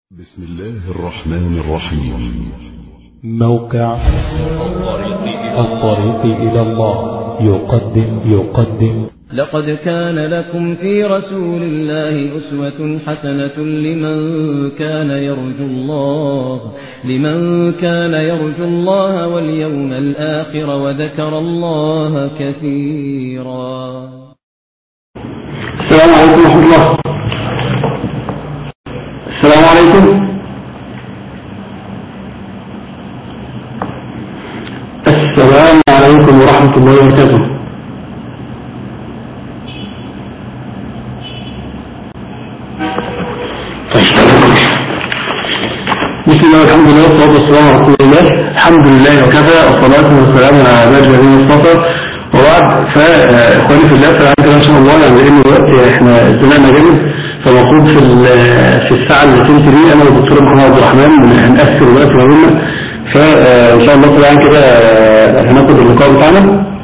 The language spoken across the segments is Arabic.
بسم الله الرحمن الرحيم. موقع الطريق إلى الله يقدم لقد كان لكم في رسول الله أسوة حسنة لمن كان يرجو الله واليوم الآخر وذكر الله كثيرا. السلام عليكم ورحمة الله. السلام عليكم. السلام عليكم ورحمة الله وبركاته. بسم الله والحمد لله والصلاة والسلام على رسول الله. الحمد لله وكفى والصلاة والسلام على عباد الذين اصطفى وبعد. فإخواني في الله فعلا إن شاء الله يعني لأن الوقت احنا استمعنا جامد، فالمفروض في الساعة اللي كنت دي أنا والدكتور محمد عبد الرحمن هنقفل الوقت ما بيننا، فإن شاء الله طبعا كده هناخد اللقاء بتاعنا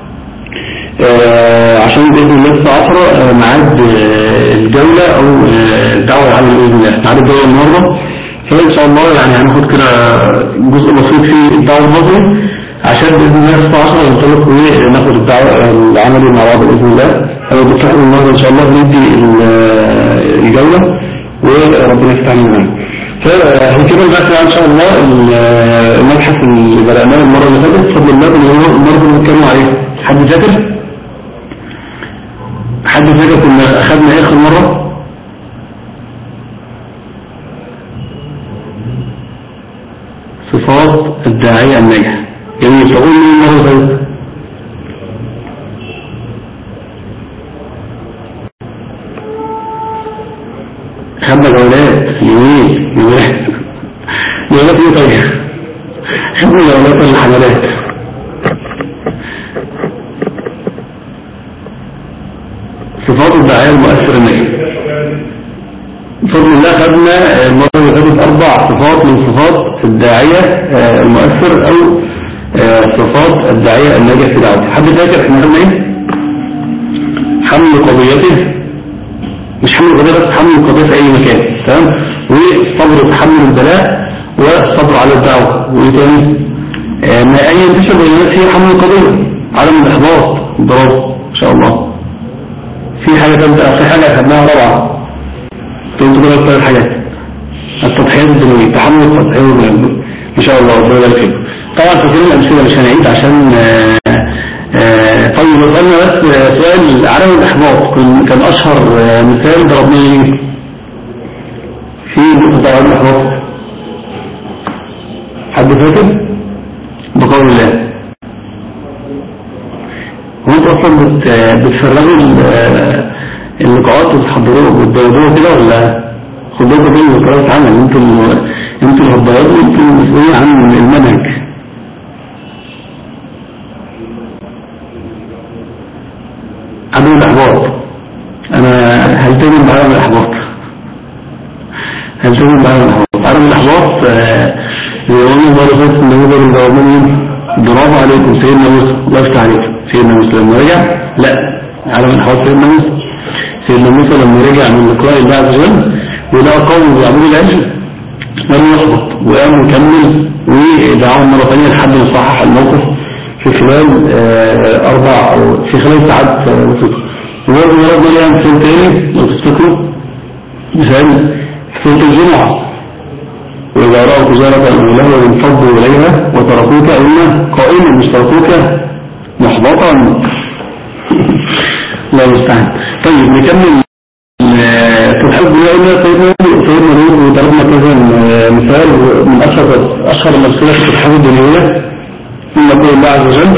عشان بإذن الله الساعة 10 ميعاد الجولة أو الدعوة العامة بإذن الله. ميعاد الجولة النهارده، فإن شاء الله يعني هناخد كده جزء بسيط في الدعوة النظري عشان بإذن الله الساعة 10 ننطلق وناخد الدعوة العملي مع بعض بإذن الله. أنا بالتحديد النهارده إن شاء الله ندي الجولة وربنا يفتحنا معانا. فهنكمل بقى إن شاء الله المبحث اللي بدأناه المرة اللي فاتت بفضل الله اللي هو المرة اللي بنتكلم عليه. حد فاكر كنا أخذنا آخر مرة؟ صفات الداعية الناجح. جميل. تقول لي المرة اللي فاتت خدنا جولات يمين جولات ايه طيب؟ خدنا جولات الحملات. صفات الداعية المؤثر الناجح. بفضل الله خدنا المرة اللي فاتت 4 صفات من صفات الداعية المؤثر أو صفات الداعية الناجح في دعوته. حد فاكر احنا خدنا ايه؟ حمل قضيته، مش حمل القضية بس، حمل القضية في أي مكان، تمام؟ والصبر وتحمل البلاء والصبر على الدعوة. وإيه تاني؟ ما أي انتشر بينات فيه حمل القضية، عدم الإحباط، الضراب إن شاء الله. في حاجة ثالثة، في حاجة أخذناها رابعة، تقولوا كده 3 حاجات: التضحيات الدنيوية، تحمل التضحيات الدنيوية إن شاء الله ربنا يبارك فيكم. طبعا فاكرين الأمثلة مش هنعيد عشان طيب قلنا بس سؤال عدم الإحباط كان أشهر مثال ضربناه في نقطة عدم الإحباط. حد فاكر؟ بقول الله. هو انتوا أصلا بتفرغوا اللقاءات وتحضروها وتدوروها كده ولا خدوها بين وكرات عمل؟ انتوا الهضيات وانتوا المسؤولين عن المنهج. عدم الإحباط، أنا هلتزم بعدم الإحباط. عدم الإحباط يقولون مرة فاتت النموذج الدوامين برافو عليكم سيدنا موسى، الله يفتح عليكم. سيدنا موسى لما رجع، لا عدم الإحباط سيدنا موسى لما رجع من لقاء الله عز وجل ولقى قوم بيعبدوا العجل لم يحبط وقام مكمل ودعاهم مرة ثانية لحد ما صحح الموقف في خلال ساعات بسيطة. وبرضه مرضنا لها مثال تاني لو تفتكروا، مثال سورة الجمعة: وإذا رأوا تجارة أو لهوا انفضوا إليها وتركوك قائما، مش تركوك محبطا. لا يستعان. طيب نكمل في الحب. قلنا سيدنا نور وضربنا كذا مثال من أشهر الأمثلة في الحب الدنيوية من قول الله عز وجل: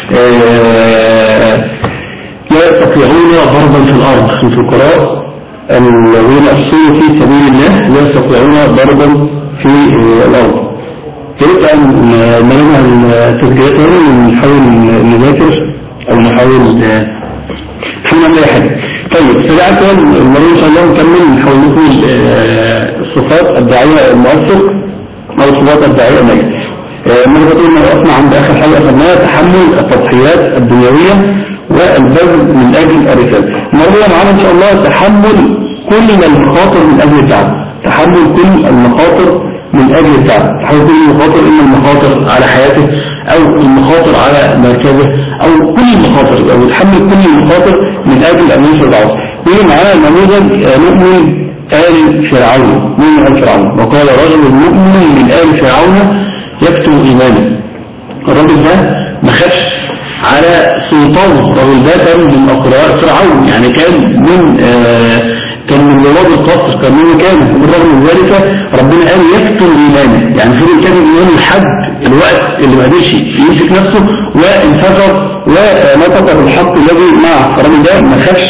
لا يستطيعون ضربا في الأرض. في الفقراء الذين أفسدوا في سبيل الله لا يستطيعون ضربا في الأرض. كيف أن نرمى التسجيلات ونحاول نذاكر أو نحاول نعمل أي حاجة. طيب سريعا المرة إن شاء الله نكمل نحاول نقول صفات الداعية المؤثر أو صفات الداعية الناجح. مرة قلنا وقفنا عند آخر حاجة أخذناها: تحمل التضحيات الدنيوية والبذل من أجل الرسالة. مرة معانا إن شاء الله تحمل كل المخاطر من أجل الدعوة. تحمل كل المخاطر من أجل الدعوة، تحمل كل المخاطر، إما المخاطر على حياته أو المخاطر على مركزه أو كل المخاطر، أو يتحمل كل المخاطر من أجل أن ينشر دعوته. وهي معانا نموذج مؤمن آل فرعون، مؤمن آل فرعون، وقال رجل مؤمن من آل فرعون يكتم إيمانه. الرجل ده ما خافش على سلطان، الرجل ده كان من أقرار فرعون، يعني كان من رواد القصر، كان من مكانه، وبالرغم من ذلك ربنا قال يكتم إيمانه، يعني فضل كان إيمانه لحد الوقت اللي ما قدرش يمسك نفسه وانفجر ونطق بالحق الذي معه. الرجل ده ما خافش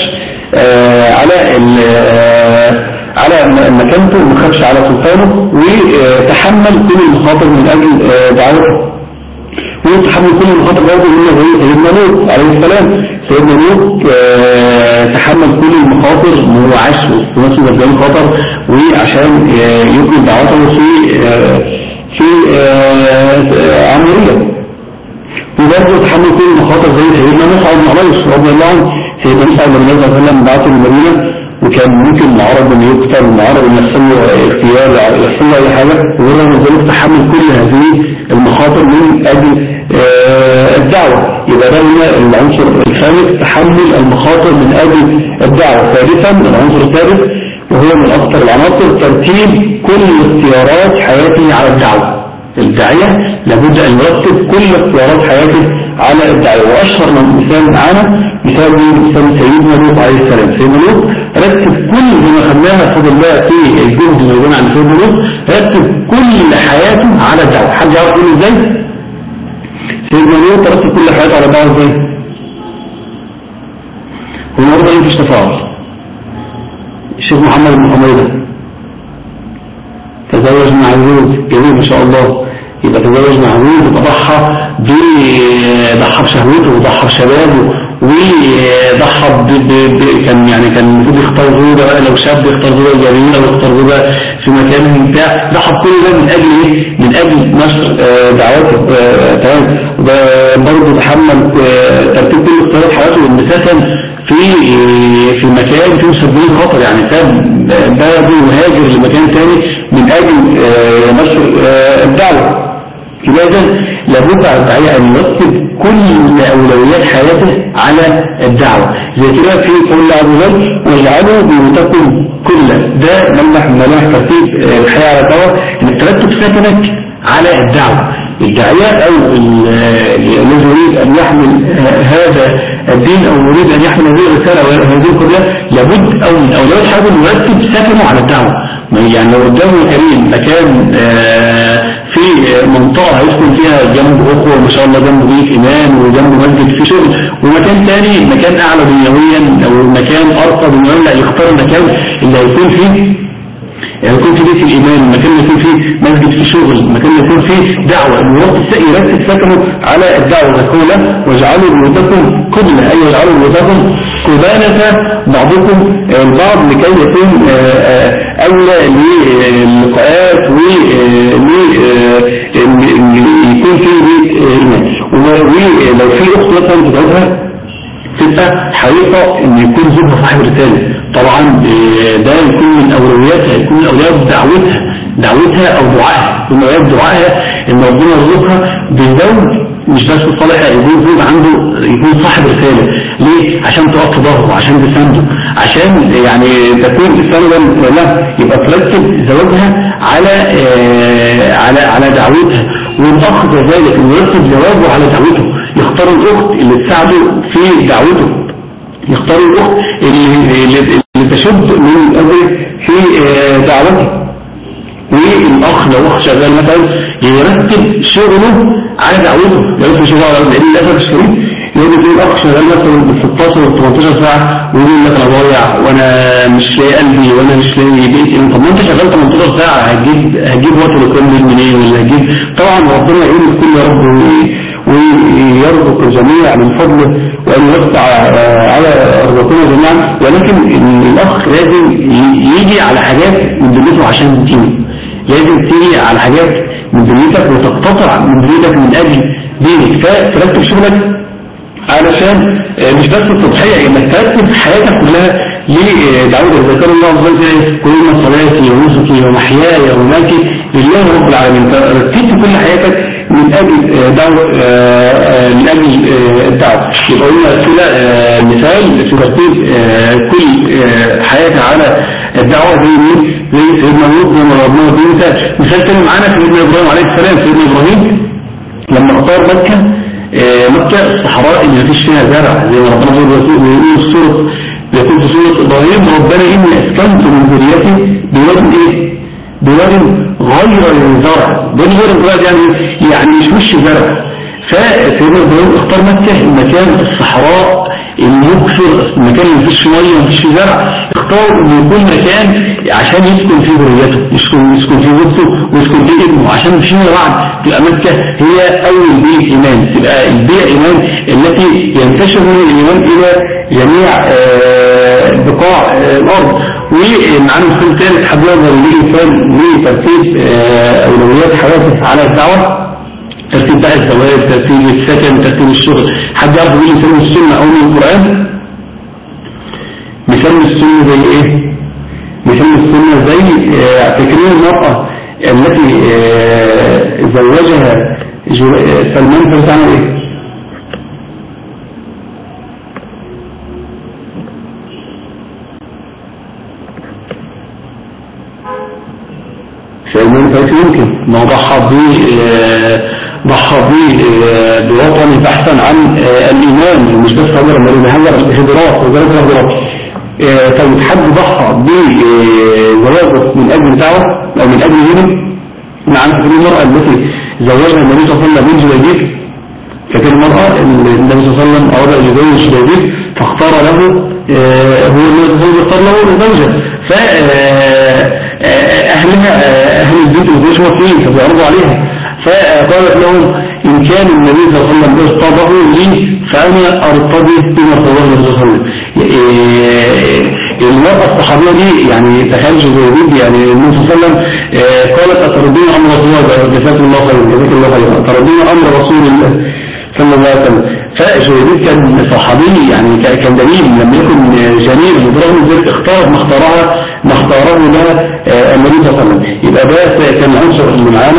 على مكانته، ما خافش على سلطانه، وتحمل كل المخاطر من أجل دعوته، وتحمل كل المخاطر برضه منه سيدنا لوط عليه السلام. سيدنا لوط تحمل كل المخاطر، وهو عاش في نفسه مجال خطر، وعشان يكمل دعوته في عمرية. وبرضه تحمل كل المخاطر زي سيدنا موسى بن عمير رضي الله عنه. سيدنا موسى لما النبي صلى الله عليه وسلم بعثه للمدينة، وكان ممكن معرض ان يقتل، معرض ان يحصل له اغتيال، يحصل له اي حاجه، وبرغم من ذلك تحمل كل هذه المخاطر من اجل الدعوه. يبقى ده هنا العنصر الخامس، تحمل المخاطر من اجل الدعوه. ثالثا العنصر الثالث وهو من اخطر العناصر، ترتيب كل اختيارات حياته على الدعوه. الداعيه لابد ان يرتب كل اختيارات حياته على الدعوه. واشهر من مثال معانا مثال سيدنا لوط عليه السلام. سيدنا لوط رتب كل ما خدناها بفضل الله في الجهد اللي موجود عند سيدنا لوط، رتب كل حياته على الدعوه. حد يعرف يقول ازاي؟ سيدنا لوط رتب كل حياته على الدعوه ازاي؟ هو النهارده مفيش تفاعل. الشيخ محمد بن حميده تزوج مع عزوز، جميل ما شاء الله. يبقى تزوج مع عزوز وضحى بشهوته وضحى بشبابه، وضحى كان المفروض يختار زوجة بقى، لو شاب يختار زوجة جميلة ويختار زوجة في مكان بتاع، ضحى كل ده من اجل ايه؟ من اجل نشر دعواته. تمام. برضه تحمل ترتيب كل اختيارات حياته، وان سكن في مكان فيه مسببين خطر، يعني ساب بلده وهاجر لمكان ثاني من اجل نشر الدعوه. لذا لابد على الداعية أن يرتب كل أولويات حياته على الدعوة، زي كده في قول الله عز وجل واجعلوا بيوتكم كله. ده ملمح ترتيب الحياة على الدعوة، أنك ترتب سكنك على الدعوة. الداعية أو الذي يريد أن يحمل هذا الدين أو يريد أن يحمل هذه الرسالة أو هذه القضية، لابد أو من أولويات حياته أن يرتب سكنه على الدعوة. يعني لو قدامه كريم مكان في منطقة هيسكن فيها جنب أخوة ما شاء الله، جنب بيت إمام وجنب مسجد في شغل، ومكان ثاني مكان أعلى دنيويا أو مكان أرقى دنيويا، لا يختار المكان اللي هيكون فيه بيت الإيمان، المكان اللي يكون فيه مسجد في شغل، المكان اللي يكون فيه دعوة. يرتب سكنه على الدعوة. يقول واجعلوا بيوتكم قبلة، أي واجعلوا بيوتكم قبالة بعضكم البعض، لكي يكون أولى للقاءات يكون فيه بيت إيمان. ولو في أخت مثلا تدعوها تبقى حريصة ان يكون زوجها صاحب رسالة. طبعا ده يكون من اولوياتها، يكون من اولويات دعوتها او دعائها، من اولويات دعائها ان ربنا يرزقها بزوج مش بس صالح، يكون زوج عنده يكون صاحب رسالة. ليه؟ عشان تقف في ظهره، عشان تسنده، عشان يعني تكون سندا له. يبقى ترتب زواجها على دعوتها، والاخ كذلك يرتب زواجه على دعوته. يختار الاخت اللي تساعده في دعوته، يختار الاخت اللي تشد من اجله في دعوته. والاخ لو اخ شغال مثلا يرتب شغله على دعوته، يرتب شغله على دعوته. لان للاسف الشديد يقول الاخ شغال مثلا ب 16 و 18 ساعه ويقول لك انا ضايع وانا مش لاقي قلبي وانا مش لاقي بيتي. طب ما انت شغال 18 ساعه، هتجيب وقت لكل منين؟ ولا هتجيب؟ طبعا ربنا يقول الكل يا رب ويرزق الجميع من فضله وأن يوسع على رزقنا جميعا. ولكن الأخ لازم يجي على حاجات من دنيته عشان تيجي، لازم تيجي على حاجات من دنيتك وتقتطع من دنيتك من أجل دينك. فترتب شغلك علشان مش بس التضحية، انك ترتب حياتك كلها لداود ذكر الله عز وجل كل ما صلاتي ونسكي ومحياي ومماتي لله رب العالمين. رتبت كل حياتك من أجل دعوة من أجل الدعوة. يبقى قلنا كده مثال في ترتيب كل حياتها على الدعوة زي مين؟ زي سيدنا لوط زي ما ربنا بيه. مثال تاني معانا سيدنا إبراهيم عليه السلام. سيدنا إبراهيم لما اختار مكة الصحراء اللي مفيش فيها زرع زي ما ربنا بيقول في سورة إبراهيم ربنا إني أسكنت من ذريتي بواد إيه؟ بواد غير الزرع. بواد غير الزرع يعني مش زرع. فسيدنا إبراهيم اختار مكة المكان الصحراء المكسر، المكان اللي مفيش ميه ومفيش فيه زرع، اختار انه يكون مكان عشان يسكن فيه ذريته، يسكن فيه زوجته ويسكن فيه ابنه، عشان فيما بعد تبقى مكة هي اول بيئة ايمان، تبقى البيئة ايمان التي ينتشر من الايمان الى جميع بقاع الارض. ومعانا مثال ثالث حد يقدر يجي مثال لترتيب اولويات حياته على الدعوة، ترتيب بقى الزواج، ترتيب السكن، ترتيب الشغل. حد يعرف يقول مثال من السنة او من القرآن؟ مثال من السنة زي ايه؟ مثال من السنة زي تكريم المرأة التي زوجها سلمان فتعمل ايه؟ سلمان فتعمل يمكن ما ضحى بوطن بحثا عن الإيمان، مش بس هجر لما هجر الهجرات وزارة الهجرات. طيب حد ضحى بزواجه من أجل دعوة أو من أجل دين؟ نعم. فكرة المرأة التي زوجها النبي صلى الله عليه وسلم بن جبير، فكرة المرأة النبي صلى الله عليه وسلم أراد أن يزوج جبير فاختار له هو النبي صلى الله عليه وسلم اختار له زوجة، فأهلها أهل البيت والزوج موافقين فبيعرضوا عليها، فقالت لهم إن كان النبي صلى الله عليه وسلم ارتضاه لي فأنا أرتضي بما ارتضاه النبي صلى الله عليه وسلم. المرأة الصحابية دي يعني تخيل جزء يعني النبي صلى الله عليه وسلم قالت أترضين أمر رسول الله جزاك الله خيرا أترضين أمر رسول الله صلى الله عليه وسلم. فجويريد كان صحابي يعني كان دليل لما يكن جميل برغم ذلك اختار ما اختاره لها النبي صلى الله عليه وسلم. يبقى ده كان العنصر اللي معانا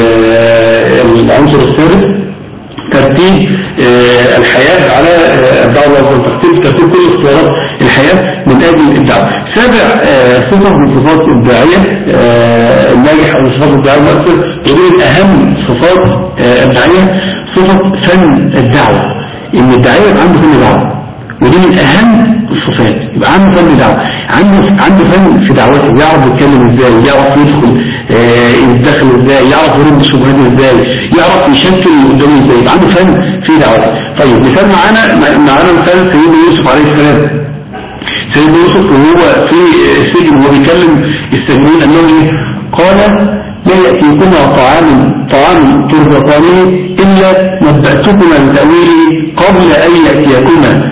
العنصر الثالث ترتيب الحياة على الدعوة وترتيب كل اختيارات الحياة من أجل الدعوة. سابع صفة من صفات الداعية الناجح أو صفات الداعية المؤثر، ودي أهم صفات الداعية صفة فن الدعوة، إن الداعية يبقى عنده فن دعوة، ودي من أهم الصفات. يبقى عنده فن دعوة، عنده فن في دعوته، يعرف يتكلم ازاي، يعرف يدخل ازاي، يعرف يرد شبهات ازاي، يعرف يشكل اللي قدامه ازاي، يبقى عنده فن في دعوته. طيب مثال معانا مثال سيدنا يوسف عليه السلام. سيدنا يوسف وهو في السجن وهو بيكلم السجنين انه قال لا يأتيكما طعام ترزقانه إلا نبأتكما بتأويله قبل أن يأتيكما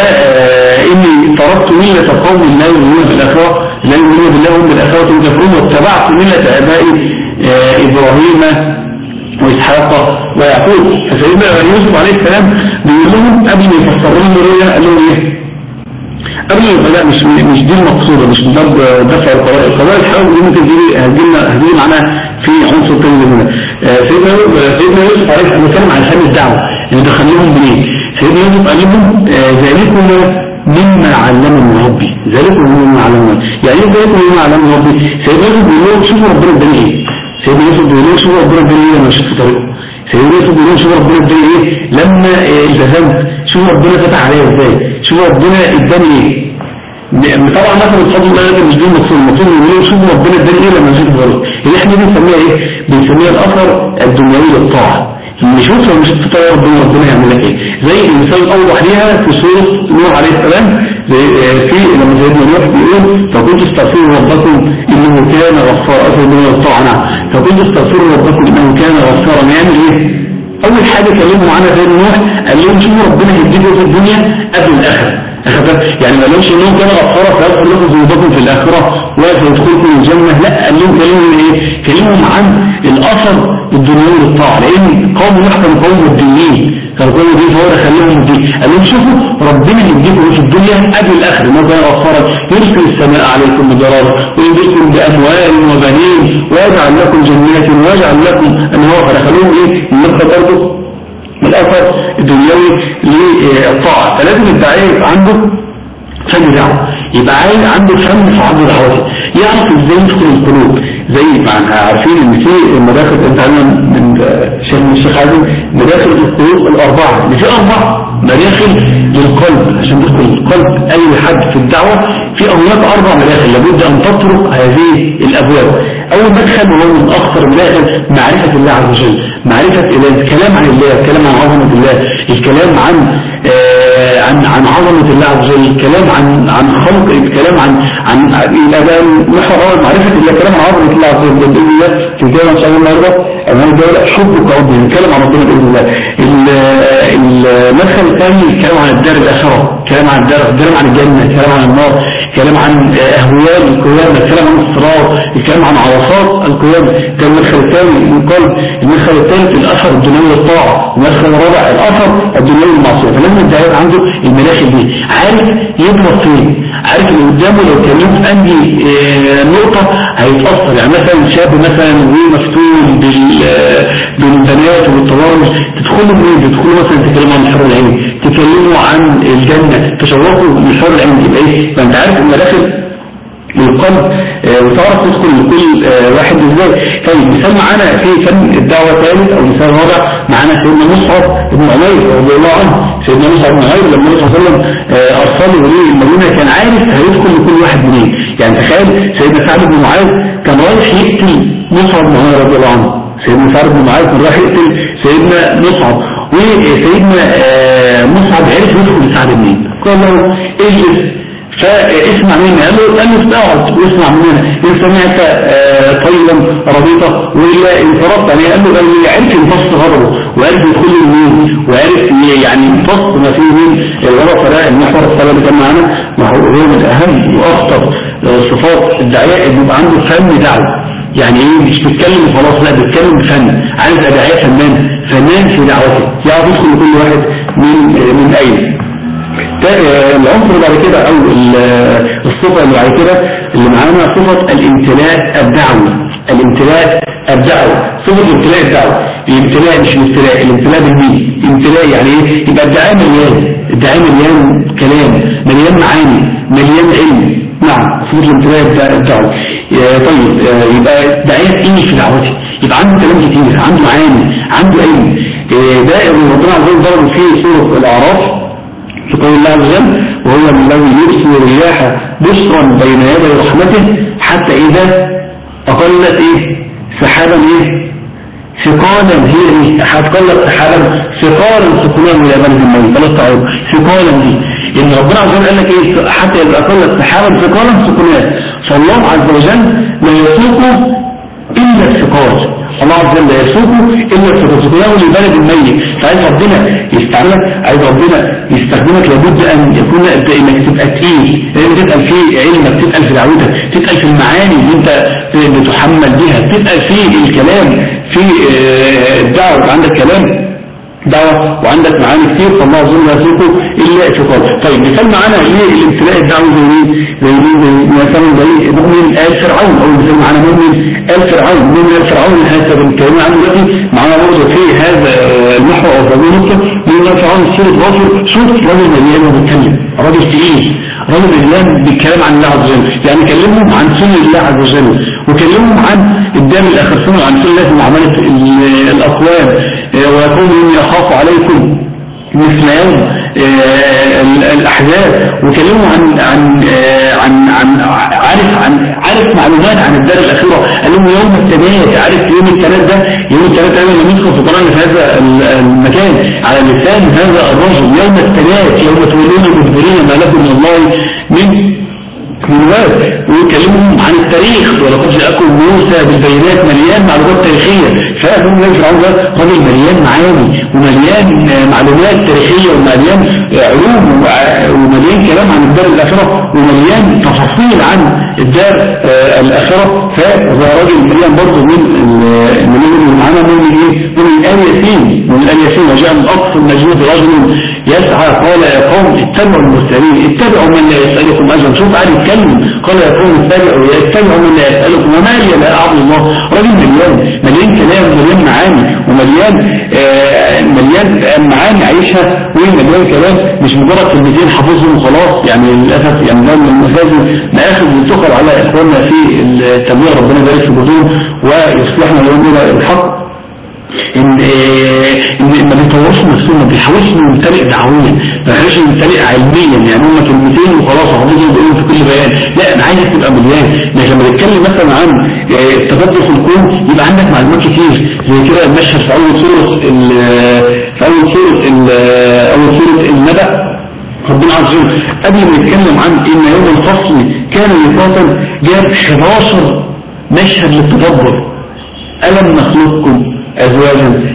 فإني تركت ملة قوم لا يؤمنون بالآخرة لا يؤمنون بالله هم بالآخرة هم كافرون واتبعت ملة آبائي إبراهيم وإسحاق ويعقوب. فسيدنا يوسف عليه السلام بيقول لهم قبل ما يفسر لهم الرؤيا قال لهم ايه؟ قبل لا مش دي المقصودة، مش دفع القضايا الحاول اللي ممكن هتجي معنا في عنصر تاني هنا. سيدنا يوسف عليه السلام بيتكلم عن فن الدعوة اللي دخلهم بيه. سيدنا يوسف قال لهم ذلكم مما علمني ربي، ذلكم مما علمني، يعني ايه ذلكم مما علمني ربي؟ سيدنا يوسف بيقول لهم شوفوا ربنا اداني ايه، سيدنا يوسف بيقول لهم شوفوا ربنا اداني ايه لما شفت طريقه، سيدنا يوسف بيقول لهم شوفوا ربنا اداني ايه لما التزمت، شوفوا ربنا فتح عليا ازاي، شوفوا ربنا اداني ايه. طبعا مثلا الفضل الله مش دي المقصود يقول لهم شوفوا ربنا اداني ايه لما شفت طريقه. اللي احنا بنسميها ايه؟ بنسميها الاثر الدنيوي للطاعه. نشوف لو مش تطير ربنا يعمل لك ايه. زي المثال الاوضح ليها في سوره نوح عليه السلام، في لما سيدنا نوح بيقول فكنت استغفروا ربكم انه كان غفارا، اثر من الطاعه فكنت استغفروا ربكم انه كان غفارا. يعمل ايه؟ اول حاجه كلموا عنها سيدنا نوح قال لهم شوفوا ربنا هيديكم في الدنيا قبل الاخره. يعني ما لهمش انهم كانوا غفارا فيغفر لكم ذنوبكم في الاخره وسيدخلكم الجنه، لا قال لهم كلموا ايه؟ كلمهم عن الاثر الدنيوي للطاعة، لأن قوم نوح كانوا قوم مدينين، كانوا قوم مدينين، فهو دخلهم مدين. قال لهم شوفوا ربنا يديكم في الدنيا قبل الآخر ما كان غفارا، يرسل السماء عليكم مدرارا ويمدكم بأموال وبنين ويجعل لكم جنات ويجعل لكم أنهار. فدخلوهم إيه؟ النقطة برضه الأثر الدنيوي للطاعة. فلازم الداعية يبقى عنده فن دعوة، يبقى عنده فن في عرض دعوته، يعرف ازاي يدخل القلوب. زي ما عارفين ان في مداخل انتهينا من الشيخ حازم مداخل القلوب الأربعة، اللي في 4 مداخل للقلب عشان تدخل القلب أي حد في الدعوة. في هناك 4 مداخل لابد أن تطرق هذه الأبواب. أول مدخل وهو من أخطر مداخل معرفة الله عز وجل، معرفة الله، الكلام عن الله، الكلام عن عظمة الله، الكلام عن عظمة الله عز وجل، الكلام عن خلق، الكلام عن محور معرفة الله، الكلام عن عظمة الله عز وجل بإذن الله. في الكلام إن شاء الله النهارده أمام الدولة حبك ربنا، الكلام عن ربنا بإذن الله. المدخل الثاني الكلام عن الدار الآخرة، الكلام عن الدار، الكلام عن الجنة، الكلام عن النار، الكلام عن أهوال القيامة، الكلام عن الصراط، الكلام عن عرصات القيامة. كان المدخل الثاني من قلب. المدخل الثالث الأثر الدنيوي للطاعة. المدخل الرابع الأثر الدنيوي للمعصية. فلازم الداعية عنده المداخل دي، عارف يضرب فين، عارف اللي قدامه لو كلمت عندي نقطة هيتأثر. يعني مثلا شاب مثلا مفتون بالبنات وبالتبرج، تدخلوا منين؟ تدخلوا مثلا تكلموا عن حر العين، تكلموا عن الجنة، تشوقوا من حر العين، تبقى ايه؟ فانت عارف المداخل للقلب وتعرف تدخل لكل واحد ازاي. طيب مثال معانا في فن الدعوة ثالث او مثال رابع، معانا سيدنا مصعب بن عمير رضي الله عنه. سيدنا مصعب بن عمير لما النبي صلى الله عليه وسلم ارسله اليه المدينة كان عارف هيدخل لكل واحد منين. يعني تخيل سيدنا سعد بن معاذ كان رايح يقتل مصعب بن عمير رضي الله عنه. سيدنا سعد بن معاذ كان رايح يقتل سيدنا مصعب، وسيدنا مصعب عرف يدخل لسعد منين. قال له اجلس فاسمع مني. قال له اقعد واسمع مننا، ان سمعت طيلا ربيطة وإلا انفرطت. يعني قال له عرف يمتص غضبه وعرف يدخل اليمين وعرف يعني يمتص ما فيه من الغضب. فده المحور الصلاة اللي كان معانا هو من أهم وأخطر صفات الداعية، انه يبقى عنده فن دعوة. يعني ايه؟ مش بيتكلم وخلاص، لا بيتكلم بفن. عايز داعية فنان في دعوته، يعرف يدخل لكل واحد من أين. العنصر اللي بعد كده او الصفة اللي بعد كده اللي معانا صفة الامتلاء الدعوي. الامتلاء الدعوي، صفة الامتلاء الدعوي. الامتلاء مش الامتلاء، الامتلاء بالمين. امتلاء يعني ايه؟ يبقى الدعاء مليان، الدعاء مليان كلام، مليان معاني، مليان علم. نعم، صفة الامتلاء الدعوي. طيب يبقى داعية تقيل في دعوته، يبقى عنده كلام كتير، عنده معاني، عنده علم. ده اللي ربنا عز وجل ضرب فيه سورة الأعراف في قول الله عز وجل: وهو الذي يرسل الرياح بشرا بين يدي رحمته حتى إذا أقلت سحابا ثقالا. هي هتقلت سحابا ثقالا سكناه إلى بلد الميت. فلا تعود ثقالا دي إن ربنا عز وجل قال لك حتى إذا أقلت سحابا ثقالا سكناه. فالله عز وجل لا يسوق إلا الثقال. الله عز وجل لا يسوقه إلا سكناه لبلد الميت. فعايز ربنا يستعملك، عايز ربنا يستخدمك، لابد أن يكون انك تبقى تقيل، لأن تتقل في علمك، تتقل في دعوتك، تتقل في المعاني اللي انت بتحمل بها، تتقل في الكلام في الدعوة. عندك كلام دعوة وعندك معاني كتير، فالله عز وجل لا يسوقه إلا ثقال. طيب مثال معانا للامتلاء الدعوي زي مثلا زي مؤمن آل فرعون، أو مثال معانا مؤمن آل فرعون. مؤمن آل فرعون هذا الكلام عنه دلوقتي معانا برضه في هذا المحور أو هذه النقطة. مؤمن آل فرعون سيرة غافر، شوف راجل مليان وبيتكلم، راجل تقيل، راجل مليان بالكلام عن الله عز وجل. يعني كلمهم عن سنة الله عز وجل، وكلمهم عن الدم الآخر سنة، عن سنة الله وعملت الأقوام، ويقول إني أخاف عليكم مثل يوم الأحزاب. وكلموا عارف معلومات عن الدار الأخيرة. قال لهم يوم التناد، عارف يوم التناد ده، يوم التناد لما ندخل في قرآن في هذا المكان على لسان هذا الرجل: يوم التناد يوم تولون مدبرين ما لكم من الله من ويكلمهم عن التاريخ، ولقد جاءكم موسى بالبينات، مليان معلومات تاريخية. فأهم النبي فرعون ده راجل مليان معاني ومليان معلومات تاريخية ومليان علوم ومليان كلام عن الدار الآخرة ومليان تفاصيل عن الدار الآخرة. فهو راجل مليان برضه من اللي معانا من آل ياسين، وجاء من أقصى المجنود رجل يسعى قال يا قوم اتبعوا المرسلين، اتبعوا من لا يسألكم أجرا. شوف قاعد يتكلم قال يا قوم اتبعوا من لا يسألكم وما لي لا أعبد الله. راجل مليان كلام، مليان معاني ومليان معاني عايشها ومليان كلام، مش مجرد كلمتين حافظهم وخلاص. يعني للأسف يعني ده من مآخذ ينتقل على إخواننا في التبليغ، ربنا يبارك في بطون ويصلحنا اليوم إلى الحق. إن ما بيطورش نفسه، ما بيحاولش يمتلئ دعويا، ما بيحاولش يمتلئ علميا. يعني هم كلمتين وخلاص حافظهم بيقولوا في كل بيان. لا، أنا عايزك تبقى مليان. لكن لما نتكلم مثلا عن التبدل في الكون يبقى عندك معلومات كتير. زي كده المشهد في أول سورة النبأ، ربنا عز وجل قبل ما يتكلم عن إن يوم الفصل كان ميقاتا جاب 11 مشهد للتدبر. ألم نخلقكم أزواجا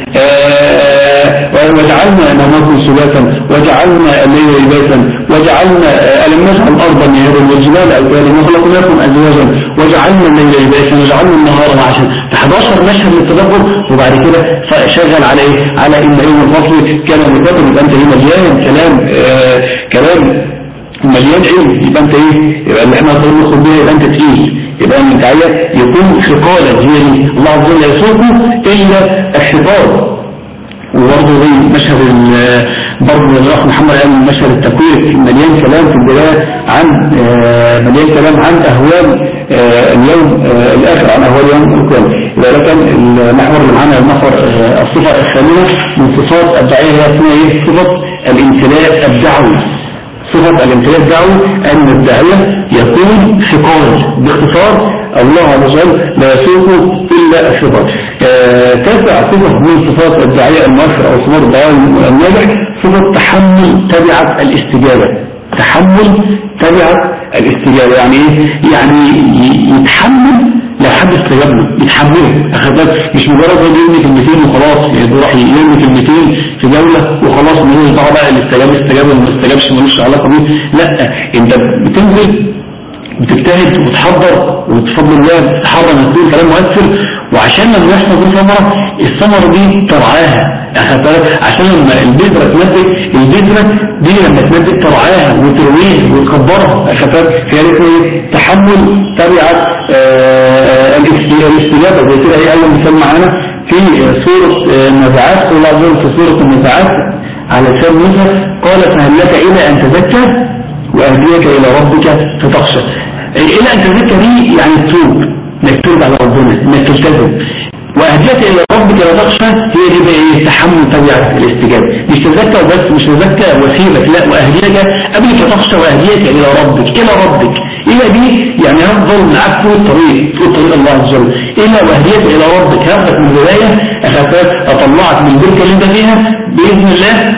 وجعلنا نومكم سباتا وجعلنا الليل لباسا وجعلنا ألم نجعل الأرض مهادا والجبال أوتادا وخلقناكم أزواجا وجعلنا الليل لباسا وجعلنا النهار معاشا. 11 مشهد للتدبر. وبعد كده شغل على إيه؟ على إن يوم الفصل كان ميقاتا. يبقى أنت مليان كلام مليان علم. يبقى أنت إيه؟ يبقى اللي احنا ناخد بيها يبقى أنت تقيل. يبقى من الدعية يكون ثقالا. هي الله عز وجل يسوقه إلا الثقال. وبرضه زي مشهد برضه الأخ محمد قال مشهد التكوير مليان كلام في البداية عن أهوال اليوم الآخر، عن أهوال يوم القيامة. ولكن المحور اللي معانا الصفة الثانية من صفات الداعية هي اسمها ايه؟ صفة الامتلاء الدعوي. صفة الامتلاء الدعوي أن الداعية يكون ثقال. باختصار الله عز وجل لا يسوق إلا الثقال. تاسع صفة من صفات الداعية المؤثر أو صفات الداعية الناجح صفة تحمل تبعة الاستجابة. تحمل تبعة الاستجابة يعني ايه؟ يعني يتحمل لا حد استجاب له، يتحمله. أخذت مش مجرد هو يرمي كلمتين وخلاص، يعني يروح يرمي كلمتين في جولة وخلاص ملوش دعوة بقى الاستجاب وما استجابش ملوش علاقة بيه. لا، انت بتنزل بتجتهد وتحضر وبفضل الله تحضر انك تقول كلام مؤثر، وعشان لما يحصل دي ثمرة، الثمرة دي ترعاها. عشان لما البذرة تنبت، البذرة دي لما تنبت ترعاها وترويها وتكبرها. فهي تحمل تبعة الاستجابة. زي كده هي أول مثال معانا في سورة النزعات. الله عز وجل في سورة النزعات على لسان موسى قال فهل لك إلى أن تزكى وأهديك إلى ربك فتخشى. إلى أن تزكى دي يعني تتوب، انك ترجع على ربنا، انك تلتزم. وأهديك إلى ربك لا تخشى هي دي بقى ايه؟ تحمل تبعة الاستجابة. مش تزكى بس، مش تزكى وسيلك، لا، وأهديك قبل تخشى وأهديك إلى ربك. إلى دي يعني هفضل معاك طول طريق الله عز وجل. إلى وأهديك إلى ربك، هاخدك من البداية أطلعك من البركة اللي انت فيها بإذن الله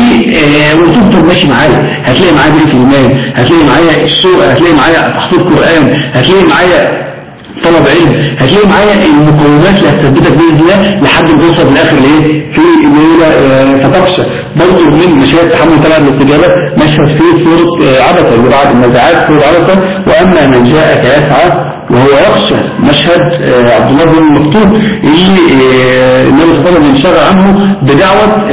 وتفضل ماشي معايا. هتلاقي معايا بركة الإيمان، هتلاقي معايا السورة، هتلاقي معايا تحصيل قرآن، هتلاقي معايا طلب علم، هتلاقي معايا المقومات اللي هتثبتك بإذن الله لحد ما توصل في الآخر لإيه؟ في الليلة فتخشى. برضه من مشاهد تحمل تبع الاستجابة مشهد في سورة عبسة اللي بعد النزعات، سورة عبسة وأما من جاءك يسعى وهو يخشى. مشهد عبد الله بن مكتوم اللي النبي صلى الله عليه وسلم انشغل عنه بدعوة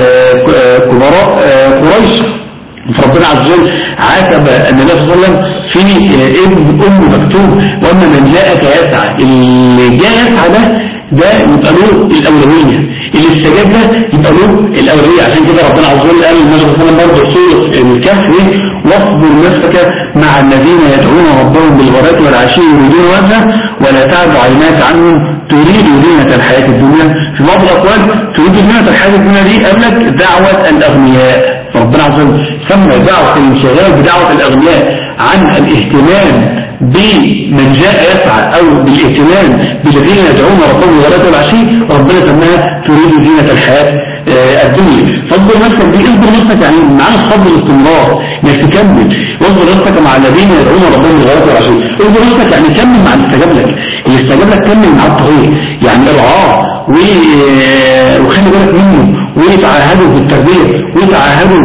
كبراء قريش. فربنا عز وجل عاتب النبي صلى الله عليه وسلم في ابن مكتوم وأما من جاءك يسعى. اللي جاء يسعى ده يبقى له الأولوية، اللي استجاب ده يبقى له الأولوية. عشان كده ربنا عز وجل قال للنبي صلى الله عليه وسلم برضه سورة الكهف واصبر نفسك مع الذين يدعون ربهم بالغداة والعشي يريدون وجهه ولا تعد عيناك عنهم تريد زينة الحياة الدنيا. في بعض الأقوال تريد زينة الحياة الدنيا دي قال لك دعوة الأغنياء. ربنا عز وجل سمى دعوة الانشغال بدعوة الأغنياء عن الاهتمام بمن جاء يسعى أو بالاهتمام بالذين يدعون ربهم بالغداة والعشي. ربنا سماها تريد زينة الحياة الدنيا. فاصبر نفسك دي، اصبر نفسك يعني معنى الصبر الاستمرار، انك تكمل. واصبر نفسك مع الذين يدعون ربهم بالغداة والعشي. اصبر نفسك يعني كمل مع اللي استجاب لك، اللي استجاب لك كمل مع الطريق، يعني ارعاه وخلي بالك منه، وتعاهدوا بالتربيه، وتعاهدوا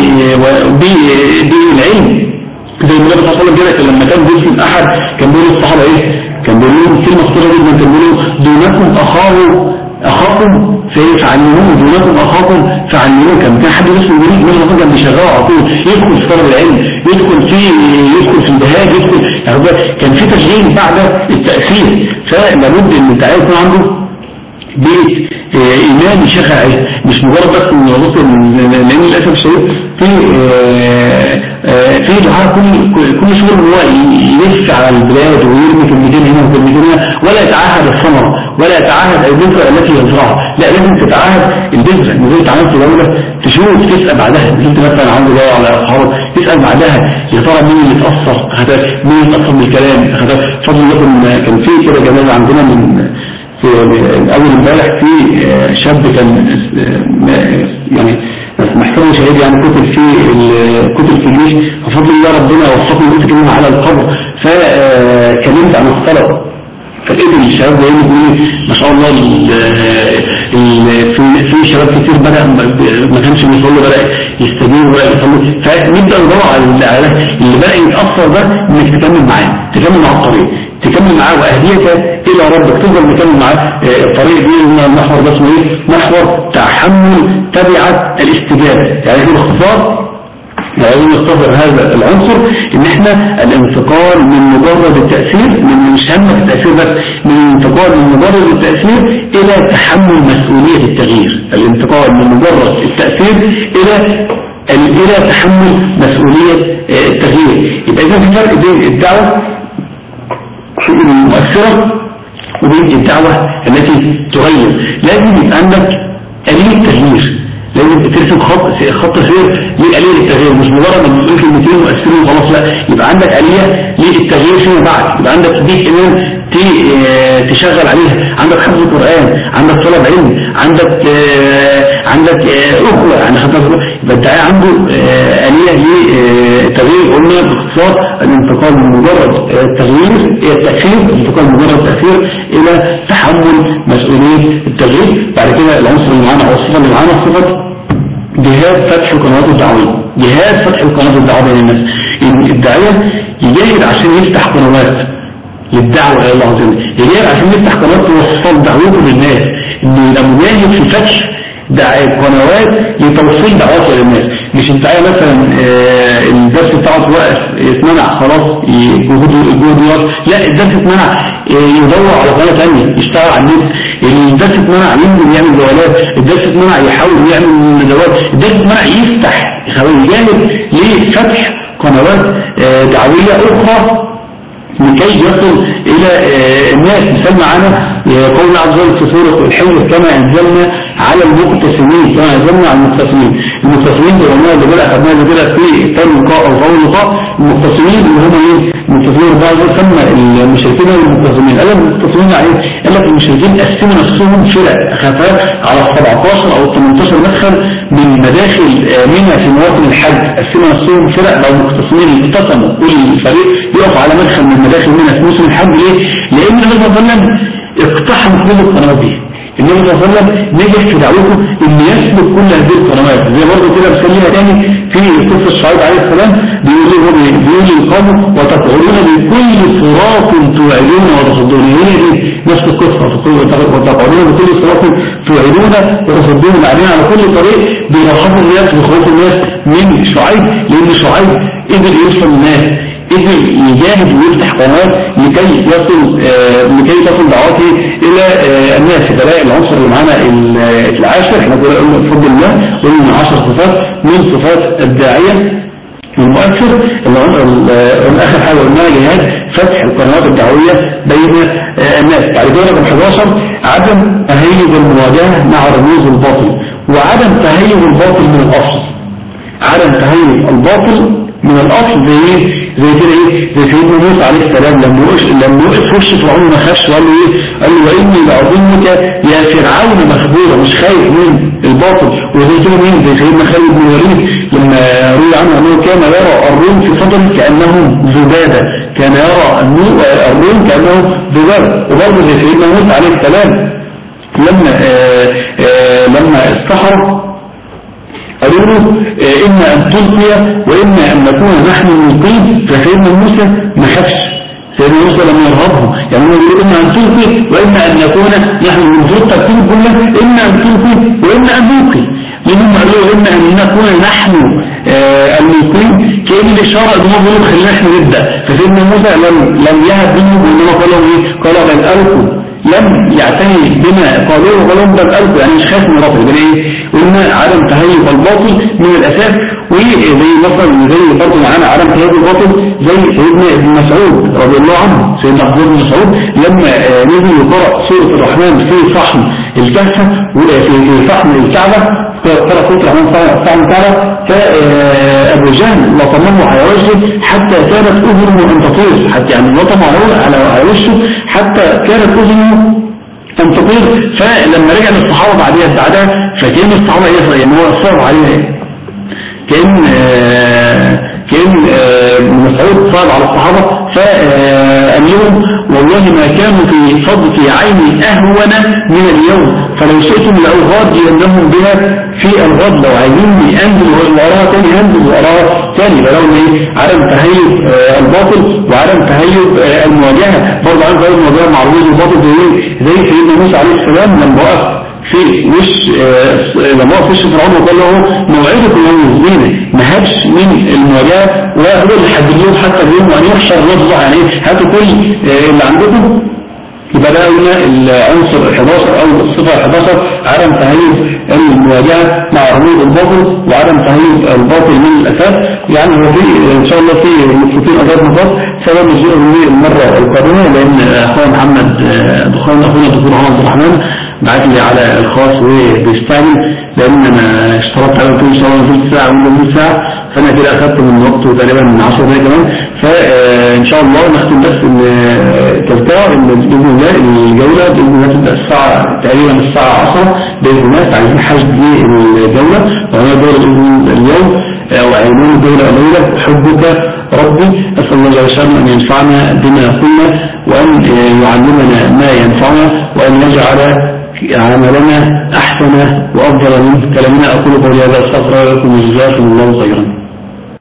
بالعلم. زي النبي صلى الله عليه وسلم كده لما كان بيسلم احد كان بيقول للصحابه ايه؟ كان بيقول لهم كلمه خطيره جدا، كان بيقول لهم دونكم اخاكم فعلموه، دونكم اخاكم فعلموه. كان حد اسمه جريء من الرسول كان بيشغله على طول، يدخل في طلب العلم، يدخل في الجهاد، يدخل يعني كان في تشغيل بعد التاثير. فلابد ان الداعيه يكون عنده بيت ايمان يشغل عليه، مش مجرد بس ان يوصل، لان للاسف الشديد في دعاء كل شغل هو يلف على البلاد ويرمي كلمتين هنا وكلمتين هنا، ولا يتعاهد الثمره، ولا يتعاهد البذره التي يزرعها. لا، لازم تتعاهد البذره. ان انت عملت دوله تشوف تسال بعدها، انت مثلا عندك دوله على اصحابك تسال بعدها يا ترى مين اللي اتاثر، مين اللي اتاثر بالكلام. فضل لكم كان في كده جنازه عندنا من اول امبارح، في شاب كان يعني محكمه شهيد، يعني كتب في الجيش، ففضل الله ربنا وفقني قلت كلمه على القبر، فكلمت عن الصلاه. فالابن الشباب ده يقول ما شاء الله في شباب كتير بدأ ما كانش بيصلي بدأ يستجيب وبدأ يصلي. فنبدأ ندور على اللي بدأ يتأثر ده، انك تكمل معاه، تكمل مع الطريق، تكمل معاه وأهديك إلى ربك، تفضل مكمل معاه الطريق دي. المحور ده اسمه ايه؟ محور تحمل تبعة الاستجابة. يعني باختصار يعني نختصر هذا العنصر ان احنا الانتقال من مجرد التأثير، من مش هم التأثير بس، من الانتقال من مجرد التأثير الى تحمل مسؤولية التغيير. الانتقال من مجرد التأثير الى تحمل مسؤولية التغيير. يبقى اذا في فرق بين الدعوة المؤثرة وبين الدعوة التي تغير. لازم يبقى عندك آلية تغيير، لازم ترسم خط سير لآلية التغيير، مش مجرد ان تقول كلمتين مؤثرين وخلاص. لا، يبقى عندك آلية للتغيير فيما بعد، يبقى عندك بيت إيمان تشغل عليها، عندك حفظ القرآن، عندك طلب علم، عندك أخوة، يعني يبقى الداعية عنده آلية للتغيير. قلنا باختصار الانتقال من مجرد التأثير، الانتقال من مجرد التأثير إلى تحمل مسؤولية التغيير. بعد كده العنصر اللي معانا أو الصفة اللي معانا صفة جهاد فتح القنوات الدعوية. جهاد فتح القنوات الدعوية للناس، الداعية يجاهد عشان يفتح قنوات للدعوة إلى الله عز وجل، يجاهد عشان يفتح قنوات توصل دعوته للناس، إنه يبقى مجاهد في فتح قنوات لتوصيل دعوات للناس. مش الداعية مثلا الدرس بتاعه وقف اتمنع خلاص جهود، لا، الدرس اتمنع يدور على قناة ثانية يشتغل على النت، الدرس اتمنع ينزل يعمل جوالات، الدرس اتمنع يحاول يعمل ندوات، الدرس اتمنع يفتح، يجانب لفتح قنوات دعوية أخرى لكي يصل إلى الناس. مثال معانا قول عز وجل في سورة الحجر كما أنزلنا على المقتسمين، كما أنزلنا على المقتسمين بالعناء اللي بدأ أخذناه اللي بدأ في ثاني لقاء أو أول لقاء. المقتسمين اللي هم ايه؟ المقتسمين بعض سمى المشركين والمقتسمين. قال المقتسمين عليه، قال لك المشركين قسموا نفسهم فرق خفاف على 17 أو 18 مدخل من مداخل منها في مواطن الحج، قسموا نفسهم فرق بقوا مقتسمين، اقتسموا كل فريق يقف على مدخل من مداخل منها في موسم الحج. ليه؟ لأن النبي صلى الله عليه وسلم اقتحم كل القنوات دي. النبي صلى الله عليه وسلم نجح في دعوته ان يسلك كل هذه القنوات. زي برضه كده بسليها تاني في قصه شعيب عليه السلام، بيقول للقوم وتقعدون بكل صراط توعدون وتصدون. هي دي نفس القصه، وتقعدون بكل صراط توعدون وتصدون، بعدين على كل طريق بيرحبوا الناس ويخوفوا الناس من شعيب، لان شعيب قدر يوصل الناس، قدر يجاهد ويفتح قنوات لكي تصل دعوته الى الناس. فلاقي العنصر اللي معانا العاشر، احنا قلنا بفضل الله قلنا 10 صفات من صفات الداعية المؤثر. اخر حاجه قلناها جهاد فتح القنوات الدعويه بين الناس. بعد كده رقم 11 عدم تهيج المواجهه مع رموز الباطل، وعدم تهيج الباطل من الاصل. عدم تهيج الباطل من الاصل زي زي كده ايه زي سيدنا موسى عليه السلام لما وقف في وش فرعون ما خافش وقال له ايه قال له واني لاظنك يا فرعون مخبورا مش خايف من الباطل. وزي كده مين زي سيدنا خالد بن الوليد لما روي عنه انه كان يرى الروم في صدره كانهم ذبابه كان يرى الروم كانهم ذبابه. وبرضه زي سيدنا موسى عليه السلام لما استحر قالوا له إما أن تلقي وإما أن نكون نحن الملقين. فسيدنا موسى ما خافش سيدنا موسى لما يرهبه يعني هو يقول إما أن تلقي وإما أن نكون نحن الملقين ترتيب كلها إما أن تلقي وإما أن نلقي. منهم قالوا إما أن نكون نحن الملقين كأن الإشارة إنه بيقولوا خلينا نحن نبدأ. فسيدنا موسى لم يهب منهم إنما قالوا إيه قال بل ألقوا لم يعتني بما قالوه ولم بل ألقوا يعني مش خايف من الباطل يبقى ايه قلنا عدم تهيب الباطل من الأساس. وزي مثلا زي برضه معانا عدم تهيب الباطل زي سيدنا ابن مسعود رضي الله عنه. سيدنا عبد الله بن مسعود لما نزل يقرأ سورة الرحمن في صحن الكهف وفي صحن الكعبة قرأ سورة الرحمن صحن الكعبة فأبو جهل لطمه على وجهه حتى كانت أذنه أن تطير حتى يعني لطمه على وجهه حتى كانت أذنه أن تطير. فلما رجع للصحابة بعدها فكأن الصحابة يعني هو أصاب عليها كأن مسعود صاب على الصحابة فقال لهم والله ما كانوا في عيني أهون من اليوم فلو شئتم لأغاد لهم بها في الغد لو عايزيني أنزل وراها تاني هنزل وراها تاني. لو عدم تهيب الباطل وعدم تهيب المواجهة برضه عدم تهيب المواجهة مع الوجه الباطل زي سيدنا موسى عليه السلام لما وقف في وش فرعون وقال له موعدكم يوم الدين ما هبش من المواجهة وهو اللي حدد لهم حتى اليوم وأن يحشر الرجل يعني هاتوا كل اللي عندكم. يبقى ده قلنا العنصر 11 أو الصفة 11 عدم تهيب المواجهة مع عروض الباطل وعدم تهيب الباطل من الأساس. يعني هو في إن شاء الله في مفتين أداب نقاط سبب نجيبه المرة القادمة لأن أخونا محمد أخونا الدكتور محمد الرحمن بعت لي على الخاص وبيستعمل لأن أنا اشترطت على كل شهر نص ساعة ولا ساعة فأنا كده أخذت من وقته تقريبا من 10 دقايق كمان. فإن شاء الله نختم بس إن تذكرة إن بإذن الله الجولة بإذن الله تبدأ الساعة تقريبا الساعة 10 بإذن الله عايزين حشد للجولة وهي جولة اليوم وعنوان الجولة الليلة حبك ربي. أسأل الله جل وعلا أن ينفعنا بما قلنا وأن يعلمنا ما ينفعنا وأن يجعل عملنا أحسن وأفضل من كلامنا. أقول قولي هذا أستغفر لكم وجزاكم الله خيرا.